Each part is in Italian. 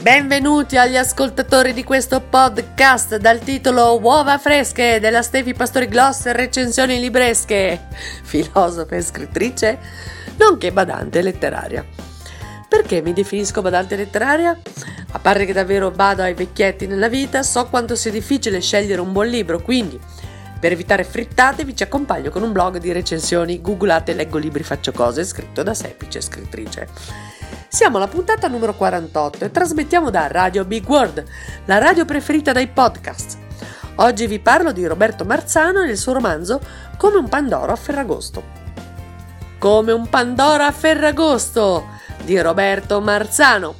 Benvenuti agli ascoltatori di questo podcast dal titolo Uova fresche della Stefi Pastori Gloss recensioni libresche, filosofa e scrittrice, nonché badante letteraria. Perché mi definisco badante letteraria? A parte che davvero bado ai vecchietti nella vita, so quanto sia difficile scegliere un buon libro, quindi per evitare frittate vi ci accompagno con un blog di recensioni. Googlate Leggo libri faccio cose, scritto da semplice scrittrice. Siamo alla puntata numero 48 e trasmettiamo da Radio Big World, la radio preferita dai podcast. Oggi vi parlo di Roberto Marzano e il suo romanzo Come un Pandoro a Ferragosto. Come un Pandoro a Ferragosto di Roberto Marzano.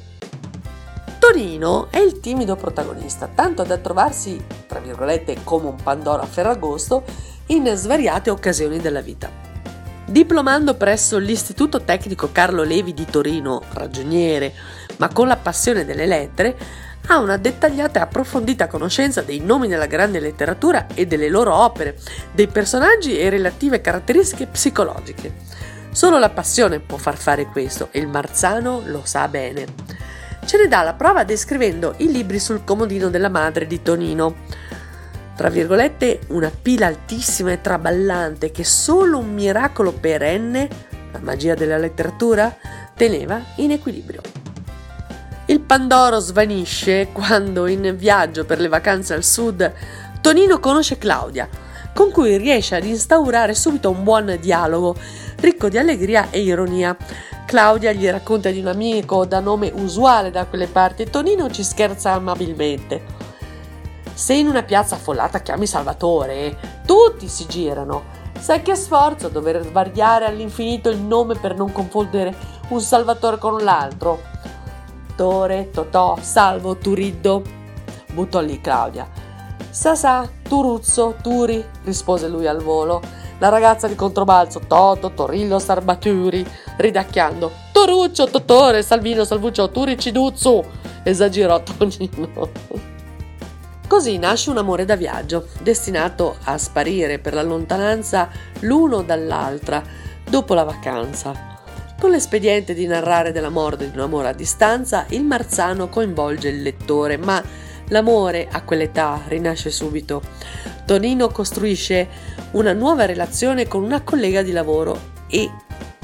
Tonino è il timido protagonista, tanto da trovarsi, tra virgolette, come un Pandoro a Ferragosto in svariate occasioni della vita. Diplomando presso l'Istituto Tecnico Carlo Levi di Torino, ragioniere, ma con la passione delle lettere, ha una dettagliata e approfondita conoscenza dei nomi della grande letteratura e delle loro opere, dei personaggi e relative caratteristiche psicologiche. Solo la passione può far fare questo e il Marzano lo sa bene. Ce ne dà la prova descrivendo i libri sul comodino della madre di Tonino. Tra virgolette, una pila altissima e traballante che solo un miracolo perenne, la magia della letteratura, teneva in equilibrio. Il Pandoro svanisce quando, in viaggio per le vacanze al sud, Tonino conosce Claudia, con cui riesce ad instaurare subito un buon dialogo, ricco di allegria e ironia. Claudia gli racconta di un amico da nome usuale da quelle parti e Tonino ci scherza amabilmente. Se in una piazza affollata chiami Salvatore, tutti si girano. Sai che sforzo dover svariare all'infinito il nome per non confondere un Salvatore con l'altro. Tore, Totò, Salvo, Turiddo, buttò lì Claudia. Sasà, Turuzzo, Turi, rispose lui al volo. La ragazza di controbalzo, Toto, Torillo, Sarbaturi, ridacchiando. Toruccio, Totore, Salvino, Salvuccio, Turi, Ciduzzu, esagerò Tonino. Così nasce un amore da viaggio, destinato a sparire per la lontananza l'uno dall'altra dopo la vacanza. Con l'espediente di narrare dell'amore di un amore a distanza, il Marzano coinvolge il lettore, ma l'amore a quell'età rinasce subito. Tonino costruisce una nuova relazione con una collega di lavoro e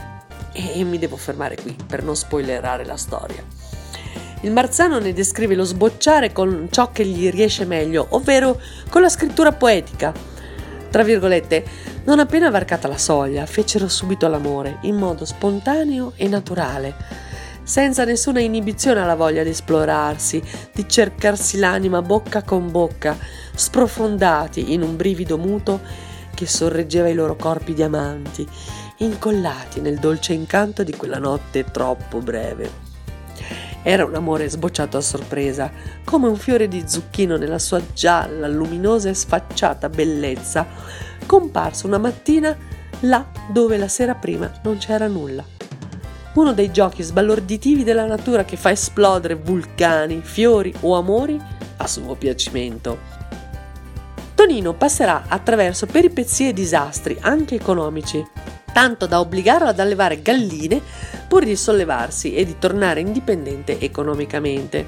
mi devo fermare qui per non spoilerare la storia. Il Marzano ne descrive lo sbocciare con ciò che gli riesce meglio, ovvero con la scrittura poetica. Tra virgolette, non appena varcata la soglia, fecero subito l'amore, in modo spontaneo e naturale, senza nessuna inibizione alla voglia di esplorarsi, di cercarsi l'anima bocca con bocca, sprofondati in un brivido muto che sorreggeva i loro corpi diamanti, incollati nel dolce incanto di quella notte troppo breve. Era un amore sbocciato a sorpresa, come un fiore di zucchino nella sua gialla, luminosa e sfacciata bellezza, comparso una mattina là dove la sera prima non c'era nulla. Uno dei giochi sbalorditivi della natura che fa esplodere vulcani, fiori o amori a suo piacimento. Tonino passerà attraverso peripezie e disastri, anche economici, tanto da obbligarlo ad allevare galline pur di sollevarsi e di tornare indipendente economicamente.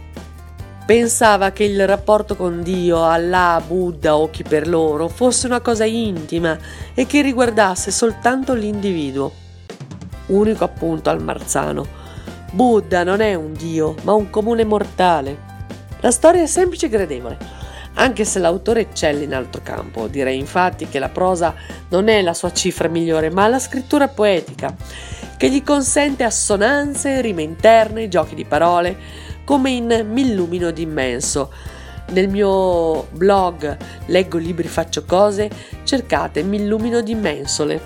Pensava che il rapporto con Dio, Allah, Buddha o chi per loro fosse una cosa intima e che riguardasse soltanto l'individuo. Unico appunto al Marzano: Buddha non è un Dio, ma un comune mortale. La storia è semplice e gradevole, anche se l'autore eccelle in altro campo. Direi infatti che la prosa non è la sua cifra migliore, ma la scrittura poetica, che gli consente assonanze, rime interne, giochi di parole, come in M'illumino d'immenso. Nel mio blog Leggo libri faccio cose, cercate M'illumino d'immensole.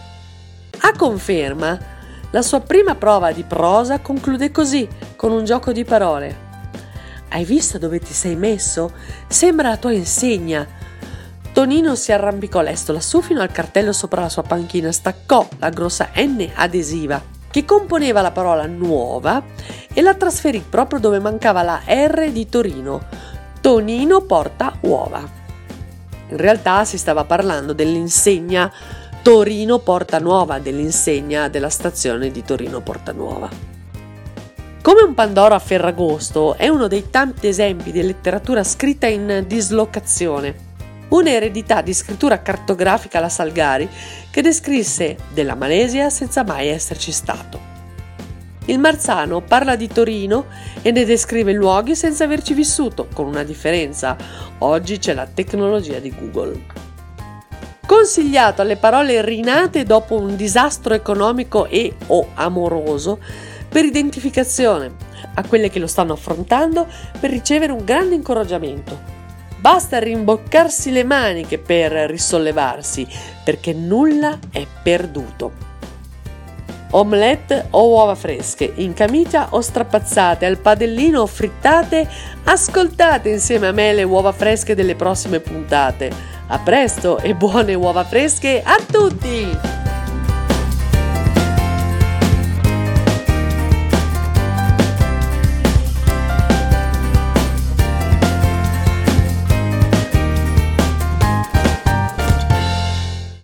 A conferma, la sua prima prova di prosa conclude così, con un gioco di parole. Hai visto dove ti sei messo? Sembra la tua insegna. Tonino si arrampicò lesto lassù fino al cartello sopra la sua panchina, staccò la grossa N adesiva che componeva la parola nuova e la trasferì proprio dove mancava la R di Torino. Tonino porta uova. In realtà si stava parlando dell'insegna Torino Porta Nuova, dell'insegna della stazione di Torino Porta Nuova. Come un Pandoro a Ferragosto è uno dei tanti esempi di letteratura scritta in dislocazione, un'eredità di scrittura cartografica alla Salgari che descrisse della Malesia senza mai esserci stato. Il Marzano parla di Torino e ne descrive luoghi senza averci vissuto, con una differenza: oggi c'è la tecnologia di Google. Consigliato alle parole rinate dopo un disastro economico e o amoroso, per identificazione, a quelle che lo stanno affrontando per ricevere un grande incoraggiamento. Basta rimboccarsi le maniche per risollevarsi, perché nulla è perduto. Omelette o uova fresche, in camicia o strapazzate, al padellino o frittate, ascoltate insieme a me le uova fresche delle prossime puntate. A presto e buone uova fresche a tutti!